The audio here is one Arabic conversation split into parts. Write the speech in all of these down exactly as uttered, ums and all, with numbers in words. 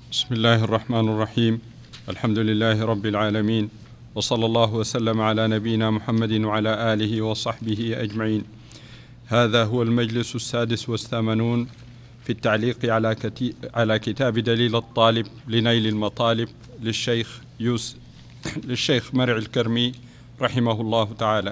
بسم الله الرحمن الرحيم. الحمد لله رب العالمين، وصلى الله وسلم على نبينا محمد وعلى آله وصحبه أجمعين. هذا هو المجلس السادس والثمانون في التعليق على, كتي... على كتاب دليل الطالب لنيل المطالب للشيخ يوسف للشيخ مرع الكرمي رحمه الله تعالى.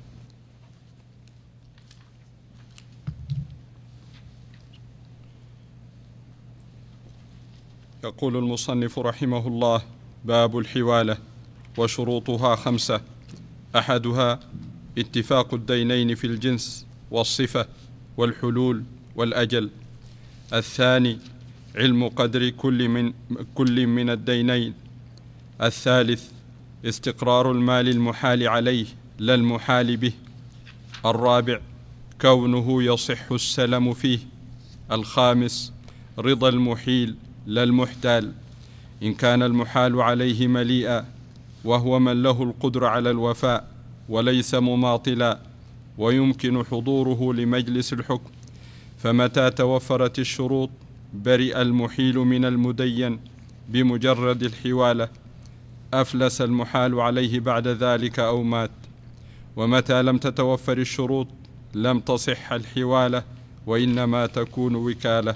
يقول المصنف رحمه الله: باب الحوالة وشروطها خمسة. أحدها اتفاق الدينين في الجنس والصفة والحلول والأجل. الثاني علم قدر كل من, كل من الدينين. الثالث استقرار المال المحال عليه لا المحال به. الرابع كونه يصح السلم فيه. الخامس رضا المحيل لا المحتال، إن كان المحال عليه مليئا وهو من له القدر على الوفاء وليس مماطلا، ويمكن حضوره لمجلس الحكم، فمتى توفرت الشروط برئ المحيل من المدين بمجرد الحوالة، أفلس المحال عليه بعد ذلك أو مات. ومتى لم تتوفر الشروط لم تصح الحوالة، وإنما تكون وكالة.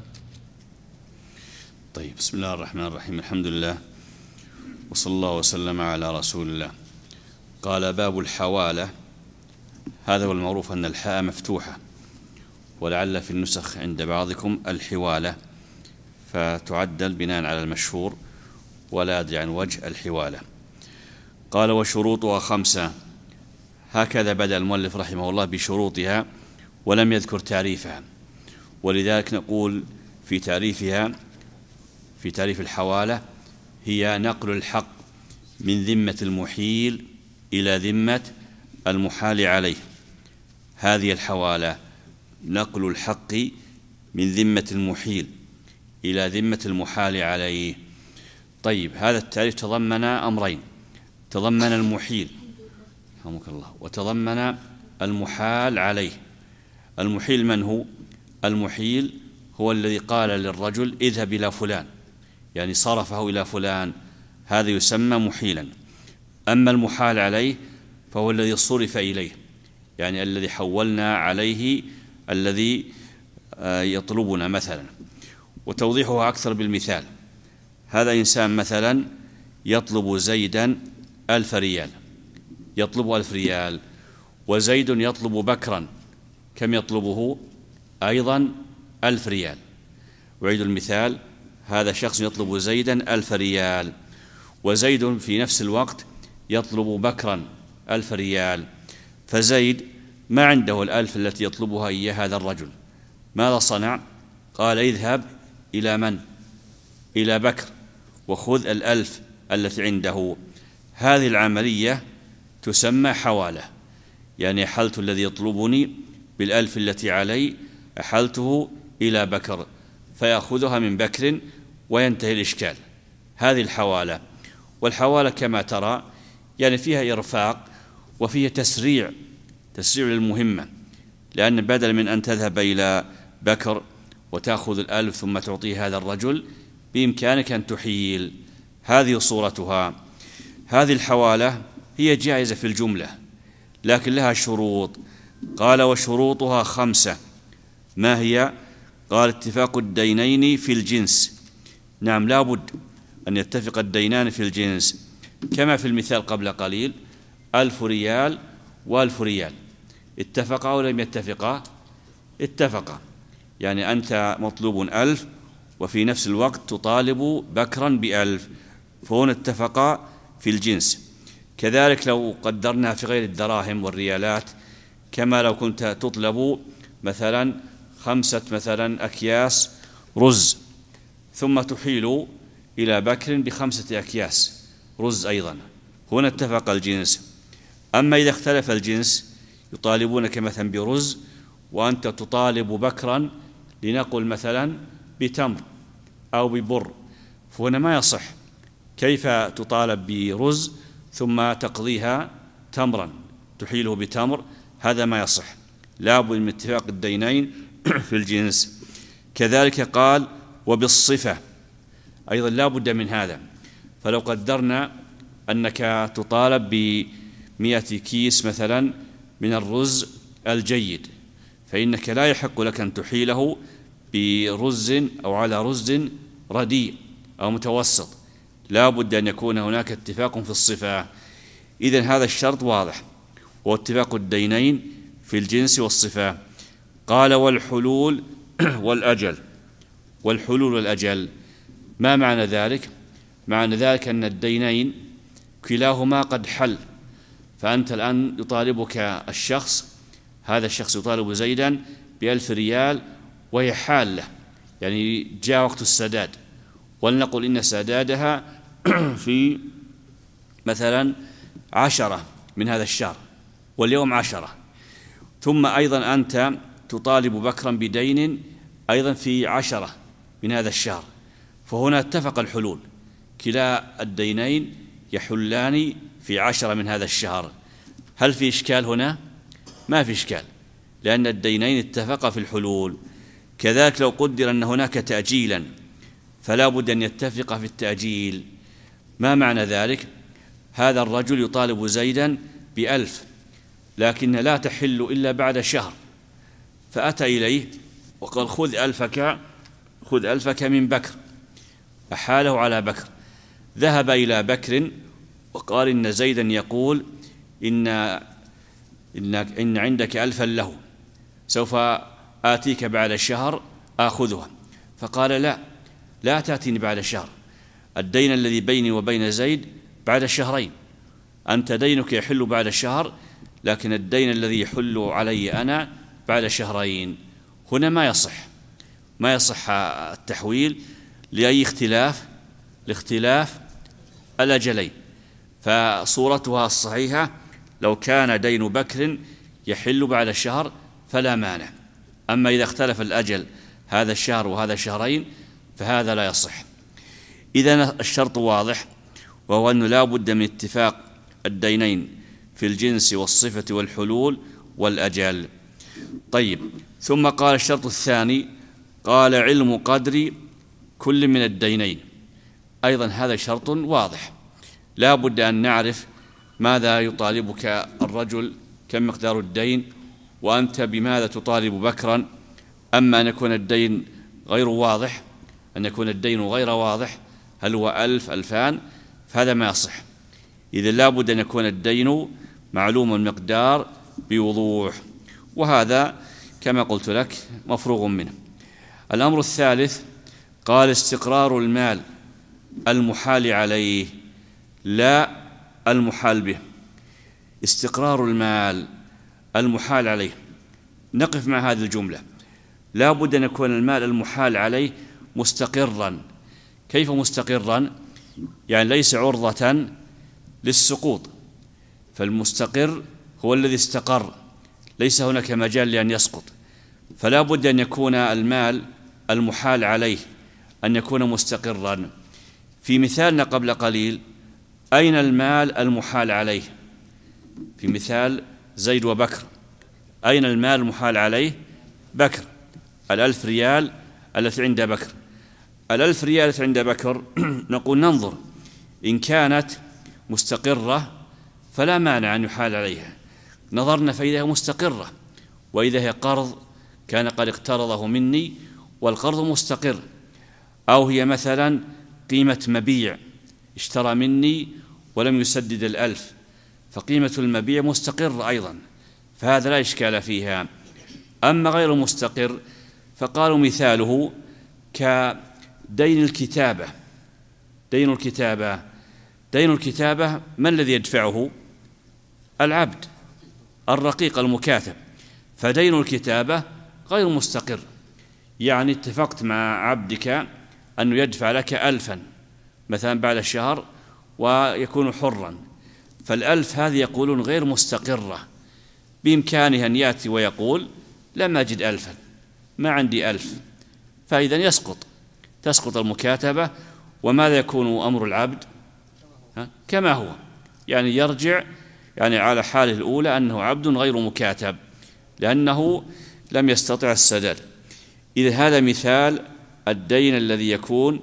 طيب، بسم الله الرحمن الرحيم. الحمد لله وصلى الله وسلم على رسول الله. قال: باب الحوالة. هذا هو المعروف أن الحاء مفتوحة، ولعل في النسخ عند بعضكم الحوالة، فتعدل بناء على المشهور ولا يدري عن وجه الحوالة. قال: وشروطها خمسة. هكذا بدأ المؤلف رحمه الله بشروطها ولم يذكر تعريفها، ولذلك نقول في تعريفها في تعريف الحوالة: هي نقل الحق من ذمة المحيل إلى ذمة المحال عليه. هذه الحوالة نقل الحق من ذمة المحيل إلى ذمة المحال عليه. طيب، هذا التعريف تضمن أمرين: تضمن المحيل رحمك الله، وتضمن المحال عليه. المحيل من هو؟ المحيل هو الذي قال للرجل: اذهب إلى فلان، يعني صرفه إلى فلان، هذا يسمى محيلا. أما المحال عليه فهو الذي صرف إليه، يعني الذي حولنا عليه، الذي يطلبنا مثلا. وتوضيحها أكثر بالمثال: هذا إنسان مثلا يطلب زيدا ألف ريال، يطلب ألف ريال، وزيد يطلب بكرا، كم يطلبه؟ أيضا ألف ريال. أعيد المثال: هذا شخص يطلب زيدا ألف ريال، وزيد في نفس الوقت يطلب بكرا ألف ريال. فزيد ما عنده الألف التي يطلبها إياه هذا الرجل، ماذا صنع؟ قال: اذهب إلى من؟ إلى بكر، وخذ الألف التي عنده. هذه العملية تسمى حوالة، يعني أحلت الذي يطلبني بالألف التي علي، أحلته إلى بكر فيأخذها من بكر وينتهي الإشكال. هذه الحوالة. والحوالة كما ترى يعني فيها إرفاق وفيها تسريع تسريع للمهمة، لأن بدل من أن تذهب إلى بكر وتأخذ الألف ثم تعطيه هذا الرجل، بإمكانك أن تحيل. هذه صورتها. هذه الحوالة هي جائزة في الجملة، لكن لها شروط. قال: وشروطها خمسة. ما هي؟ قال: اتفاق الدينين في الجنس. نعم، لا بد أن يتفق الدينان في الجنس، كما في المثال قبل قليل: ألف ريال وألف ريال. اتفقا أو لم يتفقا؟ اتفقا، يعني أنت مطلوب ألف وفي نفس الوقت تطالب بكرا بألف، فهنا اتفقا في الجنس. كذلك لو قدرنا في غير الدراهم والريالات، كما لو كنت تطلب مثلا خمسة مثلا أكياس رز، ثم تحيل إلى بكر بخمسة أكياس رز أيضا، هنا اتفق الجنس. أما إذا اختلف الجنس، يطالبونك مثلا برز وأنت تطالب بكرا لنقل مثلا بتمر أو ببر، فهنا ما يصح. كيف تطالب برز ثم تقضيها تمرا تحيله بتمر؟ هذا ما يصح، لا بد من اتفاق الدينين في الجنس. كذلك قال: وبالصفة. أيضا لا بد من هذا. فلو قدرنا أنك تطالب بمئة كيس مثلا من الرز الجيد، فإنك لا يحق لك أن تحيله برز أو على رز رديء أو متوسط، لا بد أن يكون هناك اتفاق في الصفة. إذن هذا الشرط واضح، واتفاق الدينين في الجنس والصفة. قال والحلول والأجل. والحلول والأجل ما معنى ذلك؟ معنى ذلك أن الدينين كلاهما قد حل، فأنت الآن يطالبك الشخص، هذا الشخص يطالب زيدا بألف ريال وهي حالة، يعني جاء وقت السداد، ولنقل إن سدادها في مثلا عشرة من هذا الشهر واليوم عشرة، ثم أيضا أنت تطالب بكرا بدين أيضا في عشرة من هذا الشهر، فهنا اتفق الحلول، كلا الدينين يحلان في عشرة من هذا الشهر. هل في إشكال هنا؟ ما في إشكال، لأن الدينين اتفقا في الحلول. كذلك لو قدر أن هناك تأجيلا فلا بد أن يتفق في التأجيل. ما معنى ذلك؟ هذا الرجل يطالب زيدا بألف، لكن لا تحل إلا بعد شهر، فأتى إليه وقال خذ ألفك خذ ألفك من بكر، أحاله على بكر. ذهب إلى بكر وقال إن زيدا يقول إن إن, إن عندك ألفا له، سوف آتيك بعد الشهر آخذها. فقال لا لا تأتيني بعد الشهر، الدين الذي بيني وبين زيد بعد الشهرين، أنت دينك يحل بعد الشهر، لكن الدين الذي يحل علي أنا بعد شهرين. هنا ما يصح ما يصح التحويل لأي اختلاف لاختلاف الأجلين. فصورتها الصحيحة لو كان دين بكر يحل بعد الشهر فلا مانع، أما إذا اختلف الأجل هذا الشهر وهذا الشهرين فهذا لا يصح. إذن الشرط واضح، وهو أنه لا بد من اتفاق الدينين في الجنس والصفة والحلول والأجل. طيب، ثم قال الشرط الثاني، قال علم قدر كل من الدينين. أيضا هذا شرط واضح، لا بد أن نعرف ماذا يطالبك الرجل، كم مقدار الدين، وأنت بماذا تطالب بكرا. أما أن يكون الدين غير واضح، أن يكون الدين غير واضح، هل هو ألف ألفان، فهذا ما يصح. إذا لا بد أن يكون الدين معلوم المقدار بوضوح، وهذا كما قلت لك مفروغ منه. الأمر الثالث قال استقرار المال المحال عليه لا المحال به. استقرار المال المحال عليه، نقف مع هذه الجملة. لا بد أن يكون المال المحال عليه مستقرا. كيف مستقرا؟ يعني ليس عرضة للسقوط، فالمستقر هو الذي استقر، ليس هناك مجال لأن يسقط. فلا بد أن يكون المال المحال عليه أن يكون مستقرا. في مثالنا قبل قليل، أين المال المحال عليه؟ في مثال زيد وبكر، أين المال المحال عليه؟ بكر، الألف ريال التي عند بكر. الألف ريال التي عند بكر نقول ننظر، إن كانت مستقرة فلا مانع أن يحال عليها، نظرنا فإذا هي مستقرة، وإذا هي قرض كان قد اقترضه مني والقرض مستقر، أو هي مثلا قيمة مبيع اشترى مني ولم يسدد الألف، فقيمة المبيع مستقر أيضا، فهذا لا إشكال فيها. أما غير مستقر فقالوا مثاله كدين الكتابة. دين الكتابة دين الكتابة ما الذي يدفعه؟ العبد الرقيق المكاتب، فدين الكتابة غير مستقر. يعني اتفقت مع عبدك أنه يدفع لك ألفا مثلا بعد الشهر ويكون حرا، فالألف هذه يقولون غير مستقرة، بإمكانه أن يأتي ويقول لم أجد ألفا، ما عندي ألف، فإذا يسقط تسقط المكاتبة. وماذا يكون أمر العبد؟ كما هو، يعني يرجع يعني على حاله الأولى أنه عبد غير مكاتب لأنه لم يستطع السداد. إذا هذا مثال الدين الذي يكون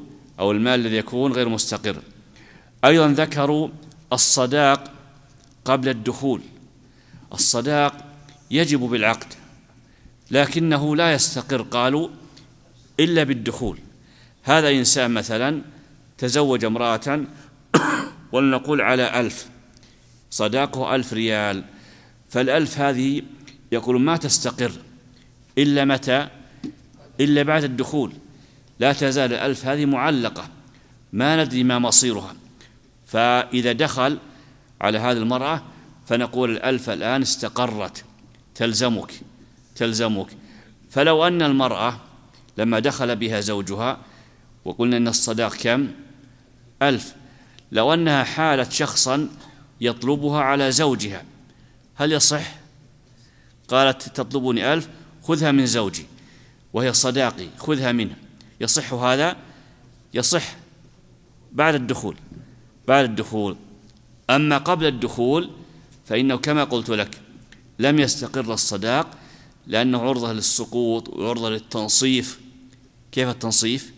أو المال الذي يكون غير مستقر. أيضا ذكروا الصداق قبل الدخول. الصداق يجب بالعقد لكنه لا يستقر قالوا إلا بالدخول. هذا إنسان مثلا تزوج امرأة ولنقول على ألف، صداقه ألف ريال، فالألف هذه يقول ما تستقر إلا متى؟ إلا بعد الدخول. لا تزال الألف هذه معلقة ما ندري ما مصيرها. فإذا دخل على هذه المرأة فنقول الألف الآن استقرت تلزمك تلزمك. فلو أن المرأة لما دخل بها زوجها وقلنا أن الصداق كم؟ ألف، لو أنها حالت شخصا يطلبها على زوجها هل يصح؟ قالت تطلبني ألف خذها من زوجي وهي صداقي خذها منه، يصح هذا؟ يصح بعد الدخول بعد الدخول. أما قبل الدخول فإنه كما قلت لك لم يستقر الصداق لأنه عرضة للسقوط وعرضة للتنصيف. كيف التنصيف؟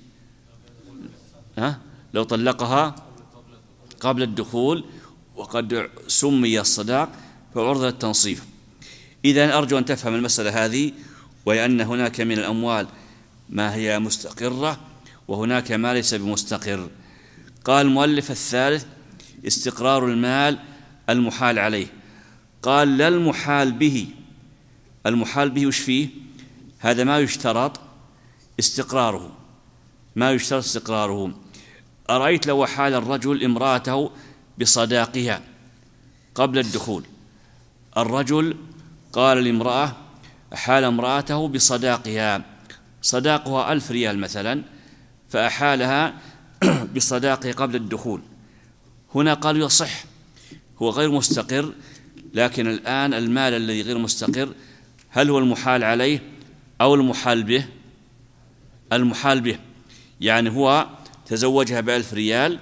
ها؟ لو طلقها قبل الدخول وقد سمي الصداق فعرضة للتنصيف. إذن أرجو أن تفهم المسألة هذه، وهي أن هناك من الأموال ما هي مستقرة وهناك ما ليس بمستقر. قال المؤلف الثالث استقرار المال المحال عليه. قال لا المحال به. المحال به وش فيه؟ هذا ما يشترط استقراره ما يشترط استقراره. أرأيت لو حال الرجل امرأته بصداقها قبل الدخول، الرجل قال لامرأة أحال امرأته بصداقها، صداقها ألف ريال مثلا، فأحالها بصداقه قبل الدخول، هنا قال يصح، هو غير مستقر، لكن الآن المال الذي غير مستقر هل هو المحال عليه أو المحال به؟ المحال به، يعني هو تزوجها بألف ريال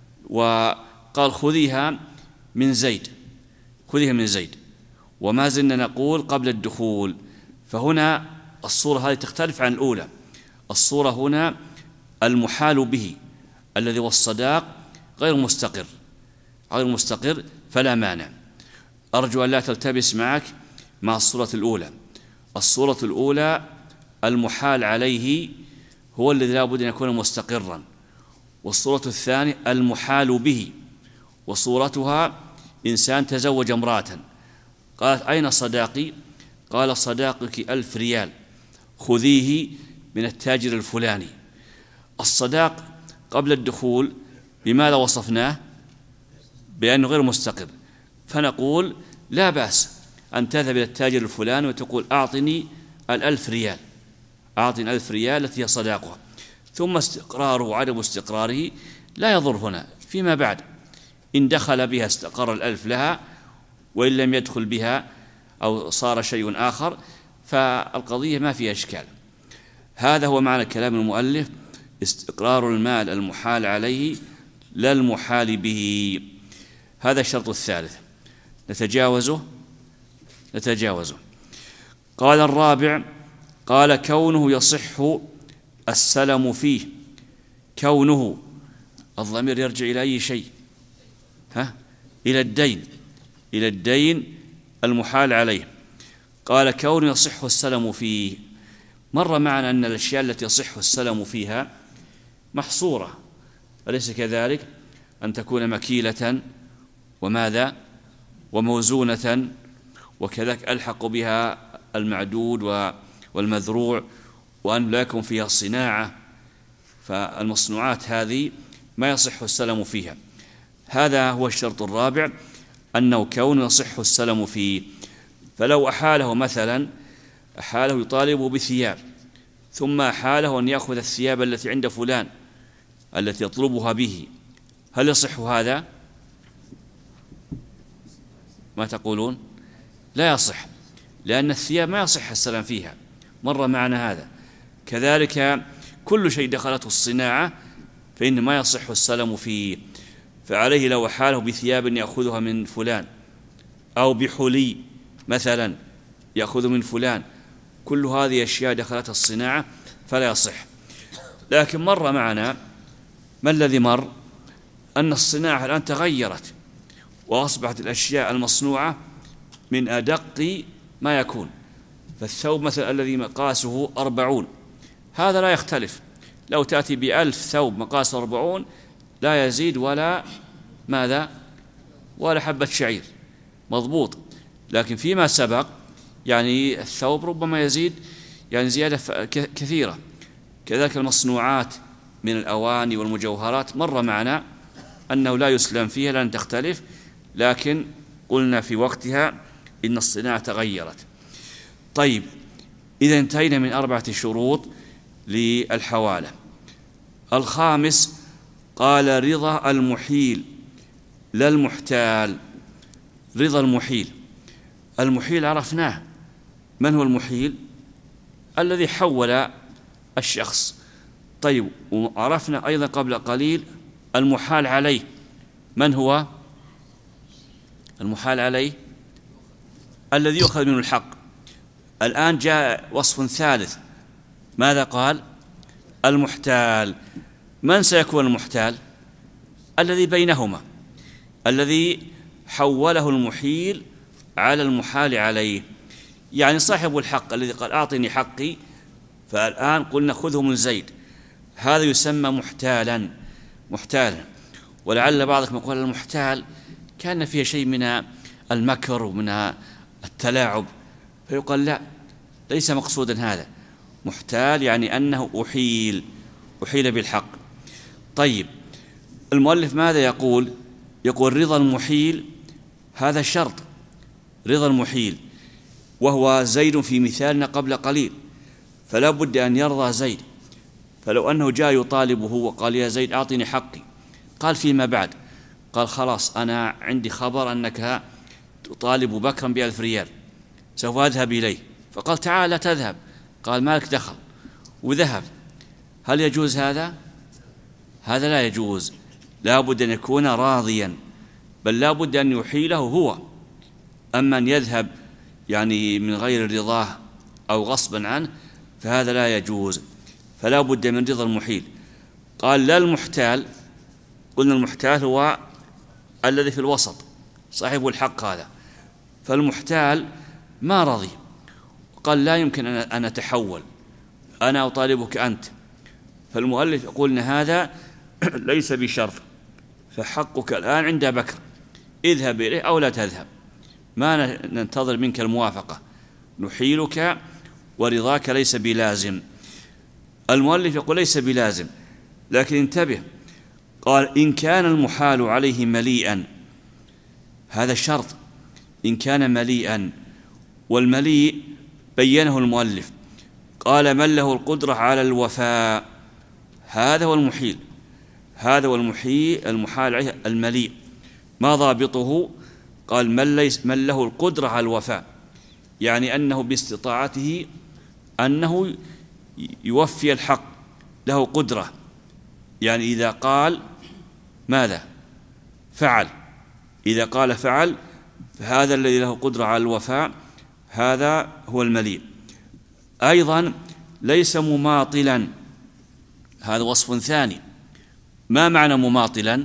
وقال خذيها من زيد خذيها من زيد وما زلنا نقول قبل الدخول. فهنا الصورة هذه تختلف عن الأولى. الصورة هنا المحال به الذي هو الصداق غير مستقر غير مستقر فلا مانع. أرجو أن لا تلتبس معك مع الصورة الأولى. الصورة الأولى المحال عليه هو الذي لا بد أن يكون مستقرا، والصورة الثانية المحال به، وصورتها إنسان تزوج امرأة قالت أين صداقي؟ قال صداقك ألف ريال خذيه من التاجر الفلاني. الصداق قبل الدخول بماذا وصفناه؟ بأنه غير مستقر، فنقول لا بأس أن تذهب إلى التاجر الفلاني وتقول أعطني الألف ريال أعطني الألف ريال التي هي صداقها، ثم استقراره وعدم استقراره لا يضر هنا فيما بعد. إن دخل بها استقر الألف لها، وإن لم يدخل بها أو صار شيء آخر فالقضية ما فيها إشكال. هذا هو معنى كلام المؤلف استقرار المال المحال عليه لا المحال به. هذا الشرط الثالث، نتجاوزه نتجاوزه قال الرابع قال كونه يصح السلم فيه. كونه الضمير يرجع إلى أي شيء؟ ها؟ إلى الدين إلى الدين المحال عليه. قال كونه يصح السلم فيه. مر معنا أن الأشياء التي يصح السلم فيها محصورة، أليس كذلك؟ أن تكون مكيلة وماذا؟ وموزونة، وكذلك ألحق بها المعدود والمذروع، وأن لا يكون فيها صناعة. فالمصنوعات هذه ما يصح السلم فيها. هذا هو الشرط الرابع، أنه كون يصح السلم فيه. فلو أحاله مثلا أحاله يطالب بثياب، ثم أحاله أن يأخذ الثياب التي عند فلان التي يطلبها به، هل يصح هذا؟ ما تقولون؟ لا يصح، لأن الثياب ما يصح السلام فيها، مر معنا هذا. كذلك كل شيء دخلته الصناعة فإن ما يصح السلم فيه. فعليه لو حاله بثياب يأخذها من فلان أو بحلي مثلا يأخذ من فلان، كل هذه أشياء دخلتها الصناعة فلا يصح. لكن مر معنا ما الذي مر؟ أن الصناعة الآن تغيرت، وأصبحت الأشياء المصنوعة من أدق ما يكون. فالثوب مثلا الذي مقاسه أربعون هذا لا يختلف، لو تأتي بألف ثوب مقاس أربعون لا يزيد ولا ماذا ولا حبة شعير، مضبوط. لكن فيما سبق يعني الثوب ربما يزيد يعني زيادة كثيرة. كذلك المصنوعات من الأواني والمجوهرات مر معنا أنه لا يسلم فيها لأن تختلف، لكن قلنا في وقتها إن الصناعة تغيرت. طيب، إذا انتهينا من أربعة شروط للحوالة. الخامس قال رضا المحيل لا المحتال. رضا المحيل، المحيل عرفناه، من هو المحيل؟ الذي حول الشخص. طيب، وعرفنا أيضا قبل قليل المحال عليه، من هو المحال عليه؟ الذي يؤخذ منه الحق. الآن جاء وصف ثالث، ماذا قال؟ المحتال. من سيكون المحتال؟ الذي بينهما، الذي حوله المحيل على المحال عليه، يعني صاحب الحق الذي قال أعطني حقي، فالآن قلنا خذه من زيد، هذا يسمى محتالا. محتالا. ولعل بعضكم يقول المحتال كان فيه شيء من المكر ومن التلاعب، فيقال لا، ليس مقصودا هذا. محتال يعني أنه أحيل أحيل بالحق. طيب، المؤلف ماذا يقول؟ يقول رضا المحيل، هذا شرط، رضا المحيل، وهو زيد في مثالنا قبل قليل، فلا بد أن يرضى زيد. فلو أنه جاء يطالبه وقال يا زيد أعطني حقي، قال فيما بعد، قال خلاص أنا عندي خبر أنك تطالب بكرا بألف ريال، سوف أذهب إليه. فقال تعال لا تذهب، قال مالك دخل وذهب. هل يجوز هذا؟ هذا لا يجوز، لا بد أن يكون راضيا، بل لا بد أن يحيله هو. أما أن يذهب يعني من غير رضاه أو غصبا عنه فهذا لا يجوز، فلا بد من رضا المحيل. قال لا المحتال، قلنا المحتال هو الذي في الوسط صاحب الحق هذا، فالمحتال ما رضي، قال لا يمكن أن أتحول، أنا أطالبك أنت. فالمؤلف يقول أن هذا ليس بشرط، فحقك الآن عند بكر، اذهب إليه أو لا تذهب، ما ننتظر منك الموافقة، نحيلك ورضاك ليس بلازم. المؤلف يقول ليس بلازم، لكن انتبه، قال إن كان المحال عليه مليئا، هذا الشرط، إن كان مليئا، والمليء بينه المؤلف، قال من له القدرة على الوفاء، هذا هو المحيل، هذا هو المحيل المحال عليه المليء. ما ضابطه؟ قال من, ليس من له القدرة على الوفاء، يعني أنه باستطاعته أنه يوفي الحق، له قدرة، يعني إذا قال ماذا فعل، إذا قال فعل، فهذا الذي له قدرة على الوفاء، هذا هو المليء. أيضا ليس مماطلا، هذا وصف ثاني. ما معنى مماطلا؟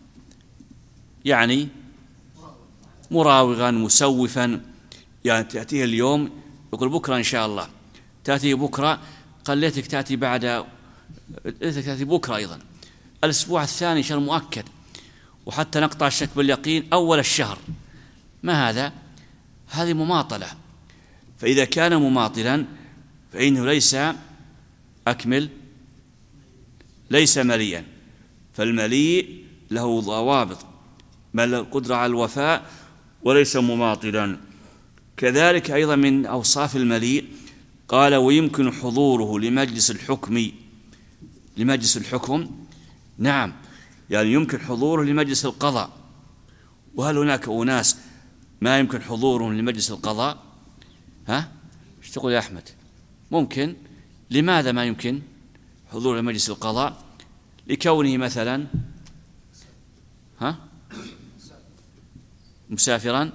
يعني مراوغا مسوفا، يعني تأتيه اليوم يقول بكرة إن شاء الله، تأتي بكرة، قال ليتك تأتي بعد، ليتك تأتي بكرة أيضا، الأسبوع الثاني شهر مؤكد، وحتى نقطع الشك باليقين أول الشهر. ما هذا؟ هذه مماطلة. فإذا كان مماطلا فإنه ليس أكمل، ليس مليئا، فالمليء له ضوابط، ما له القدرة على الوفاء وليس مماطلا. كذلك أيضا من أوصاف المليء قال ويمكن حضوره لمجلس الحكم، لمجلس الحكم، نعم، يعني يمكن حضوره لمجلس القضاء. وهل هناك أناس ما يمكن حضورهم لمجلس القضاء؟ ها؟ ايش تقول يا أحمد؟ ممكن. لماذا ما يمكن حضور لمجلس القضاء؟ لكونه مثلا ها مسافرا،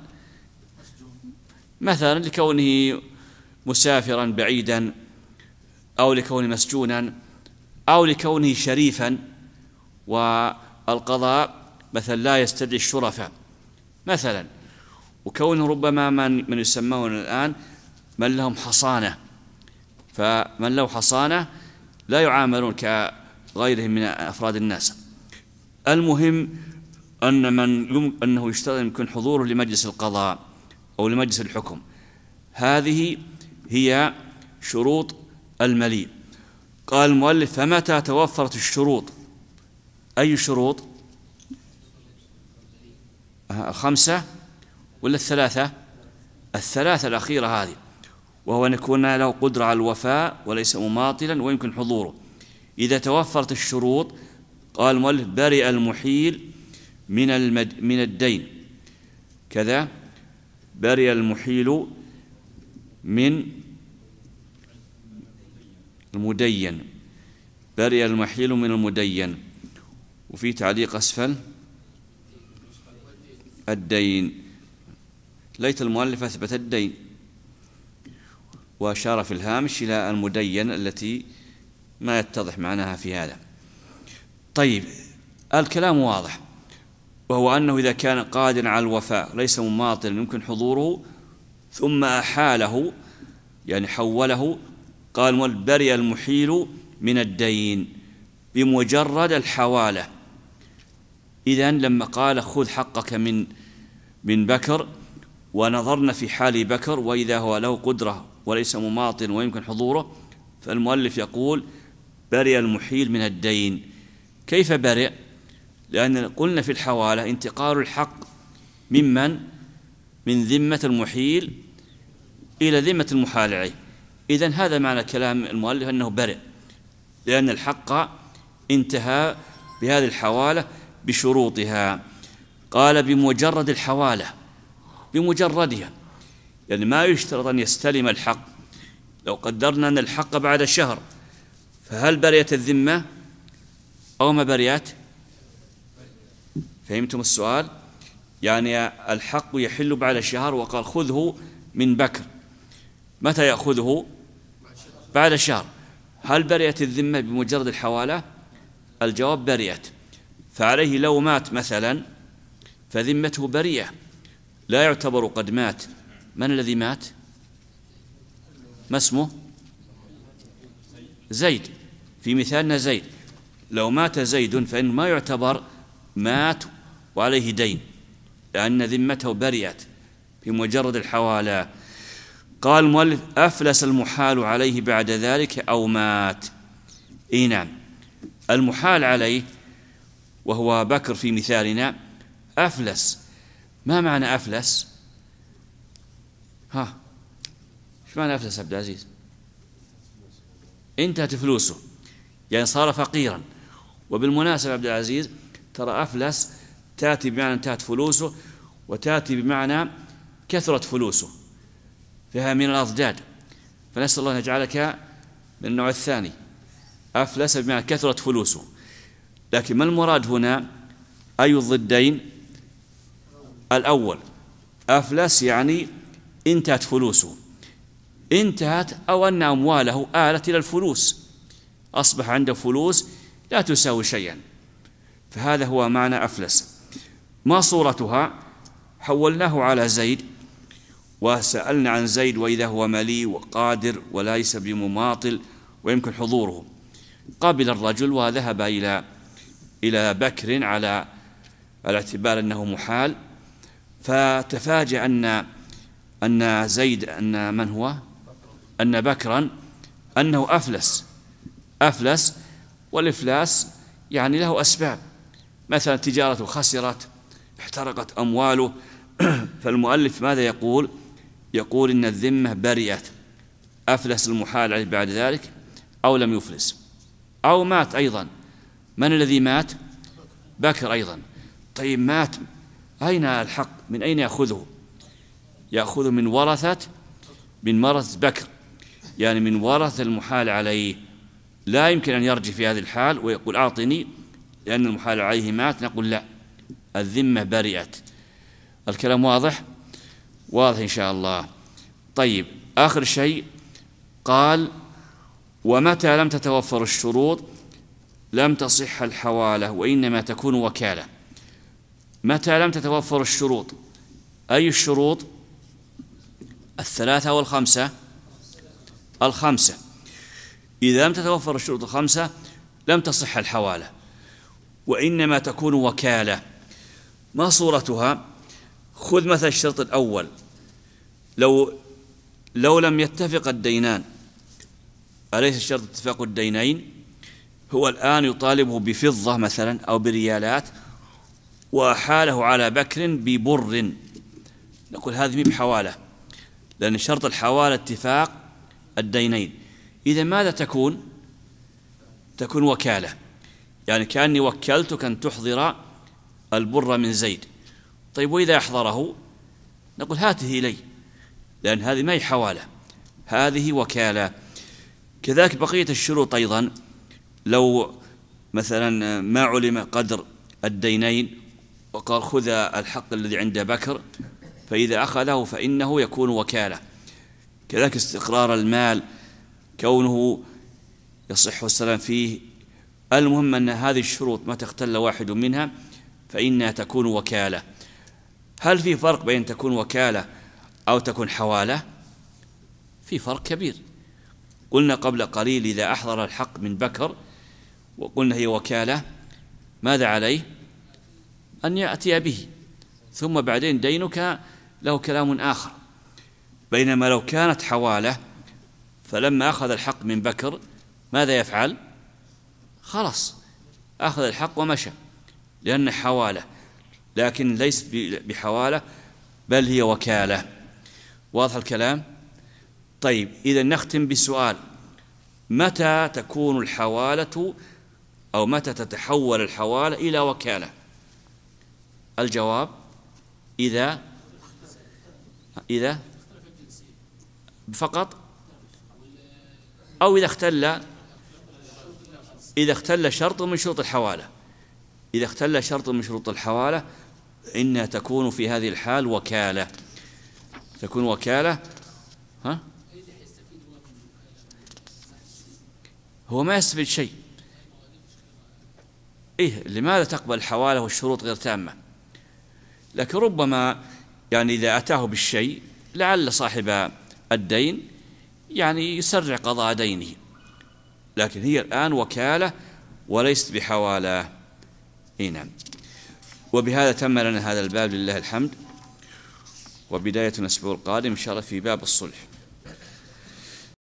مثلا لكونه مسافرا بعيدا، أو لكونه مسجونا، أو لكونه شريفا والقضاء مثلا لا يستدعي الشرفاء مثلا، وكونه ربما من, من يسمون الآن من لهم حصانة، فمن له حصانة لا يعاملون كغيرهم من أفراد الناس. المهم أن من أنه يشترط أن يكون حضوره لمجلس القضاء أو لمجلس الحكم. هذه هي شروط المليء. قال المؤلف: فمتى توفرت الشروط؟ أي شروط؟ خمسة ولا الثلاثة؟ الثلاثة الأخيرة هذه، وهو أن يكون له قدرة على الوفاء وليس مماطلا ويمكن حضوره. إذا توفرت الشروط قال المؤلف: برئ المحيل من المد من الدين. كذا برئ المحيل من المدين، برئ المحيل من المدين. وفي تعليق أسفل الدين، ليت المؤلف أثبت الدين وأشار في الهامش إلى المدين التي ما يتضح معناها في هذا. طيب، الكلام واضح، وهو أنه إذا كان قادرا على الوفاء ليس مماطلا يمكن حضوره ثم أحاله يعني حوله، قال: برئ المحيل من الدين بمجرد الحوالة. إذن لما قال: خذ حقك من من بكر، ونظرنا في حال بكر وإذا هو له قدرة وليس مماطل ويمكن حضوره، فالمؤلف يقول: برئ المحيل من الدين. كيف برئ؟ لأن قلنا في الحوالة انتقال الحق ممن من ذمة المحيل إلى ذمة المحال عليه. إذن هذا معنى كلام المؤلف أنه برئ، لأن الحق انتهى بهذه الحوالة بشروطها. قال: بمجرد الحوالة، بمجردها، يعني ما يشترط أن يستلم الحق. لو قدرنا أن الحق بعد شهر، فهل برئت الذمة أو ما برئت؟ فهمتم السؤال؟ يعني الحق يحل بعد شهر، وقال: خذه من بكر. متى يأخذه؟ بعد شهر. هل برئت الذمة بمجرد الحوالة؟ الجواب: برئت. فعليه لو مات مثلا فذمته بريئة، لا يعتبر قد مات. من الذي مات؟ ما اسمه؟ زيد. في مثالنا زيد، لو مات زيد فإن ما يعتبر مات وعليه دين، لأن ذمته برئت بمجرد الحوالة. قال المؤلف: أفلس المحال عليه بعد ذلك أو مات. إيه نعم، المحال عليه وهو بكر في مثالنا أفلس. ما معنى أفلس؟ ها، ايش معنى أفلس عبد العزيز؟ انتهت فلوسه، يعني صار فقيرا. وبالمناسبة عبد العزيز، ترى أفلس تأتي بمعنى انتهت فلوسه، وتأتي بمعنى كثرت فلوسه، فيها من الأضداد. فنسأل الله أن يجعلك من النوع الثاني، أفلس بمعنى كثرت فلوسه. لكن ما المراد هنا؟ أي الضدين؟ الأول، أفلس يعني انتهت فلوسه، انتهت أو أن أمواله آلت إلى الفلوس، أصبح عنده فلوس لا تساوي شيئا، فهذا هو معنى أفلس. ما صورتها؟ حولناه على زيد وسألنا عن زيد وإذا هو مليء وقادر وليس بمماطل ويمكن حضوره. قابل الرجل وذهب إلى إلى بكر على الاعتبار أنه محال، فتفاجأ أن أن زيد أن من هو؟ أن بكرا أنه أفلس. أفلس، والإفلاس يعني له أسباب، مثلا تجارته خسرت، احترقت أمواله. فالمؤلف ماذا يقول؟ يقول إن الذمة برئت. أفلس المحال عليه بعد ذلك أو لم يفلس أو مات أيضا. من الذي مات؟ بكر أيضا. طيب مات، أين الحق؟ من أين يأخذه؟ يأخذه من ورثة من ورثة بكر، يعني من ورثة المحال عليه. لا يمكن أن يرجع في هذه الحال ويقول أعطني لأن المحال عليه مات. نقول لا، الذمة برئت. الكلام واضح؟ واضح إن شاء الله. طيب، آخر شيء قال: ومتى لم تتوفر الشروط لم تصح الحوالة وإنما تكون وكالة. متى لم تتوفر الشروط؟ أي الشروط؟ الثلاثة والخمسة؟ الخمسة. إذا لم تتوفر الشروط الخمسة لم تصح الحوالة وإنما تكون وكالة. ما صورتها؟ خذ مثل الشرط الأول، لو لو لم يتفق الدينان، أليس الشرط اتفاق الدينين؟ هو الآن يطالبه بفضة مثلا أو بريالات وأحاله على بكر ببر، نقول هذه مي بحوالة، لأن شرط الحوالة اتفاق الدينين. إذا ماذا تكون؟ تكون وكالة، يعني كأني وكلتك أن تحضر البر من زيد. طيب وإذا أحضره؟ نقول هاته إلي، لأن هذه ما هي حوالة، هذه وكالة. كذلك بقية الشروط أيضا، لو مثلا ما علم قدر الدينين وقال خذ الحق الذي عند بكر، فإذا أخذه فإنه يكون وكالة. كذلك استقرار المال، كونه يصح السلام فيه. المهم أن هذه الشروط ما تختل واحد منها فإنها تكون وكالة. هل في فرق بين تكون وكالة أو تكون حوالة؟ في فرق كبير. قلنا قبل قليل إذا أحضر الحق من بكر وقلنا هي وكالة، ماذا عليه؟ أن يأتي به، ثم بعدين دينك له كلام آخر. بينما لو كانت حوالة فلما أخذ الحق من بكر ماذا يفعل؟ خلاص أخذ الحق ومشى، لأن حوالة، لكن ليس بحوالة بل هي وكالة. واضح الكلام؟ طيب إذا نختم بسؤال: متى تكون الحوالة أو متى تتحول الحوالة إلى وكالة؟ الجواب: إذا إذا فقط، أو إذا اختل إذا اختل شرط من شروط الحوالة. إذا اختل شرط من شروط الحوالة إنها تكون في هذه الحال وكالة، تكون وكالة. ها؟ هو ما يستفيد شيء. إيه، لماذا تقبل الحوالة والشروط غير تامة؟ لكن ربما يعني إذا أتاه بالشيء لعل صاحب الدين يعني يسرع قضاء دينه، لكن هي الآن وكالة وليست بحوالة. إيه نعم. وبهذا تم لنا هذا الباب لله الحمد، وبداية الأسبوع القادم إن شاء الله في باب الصلح.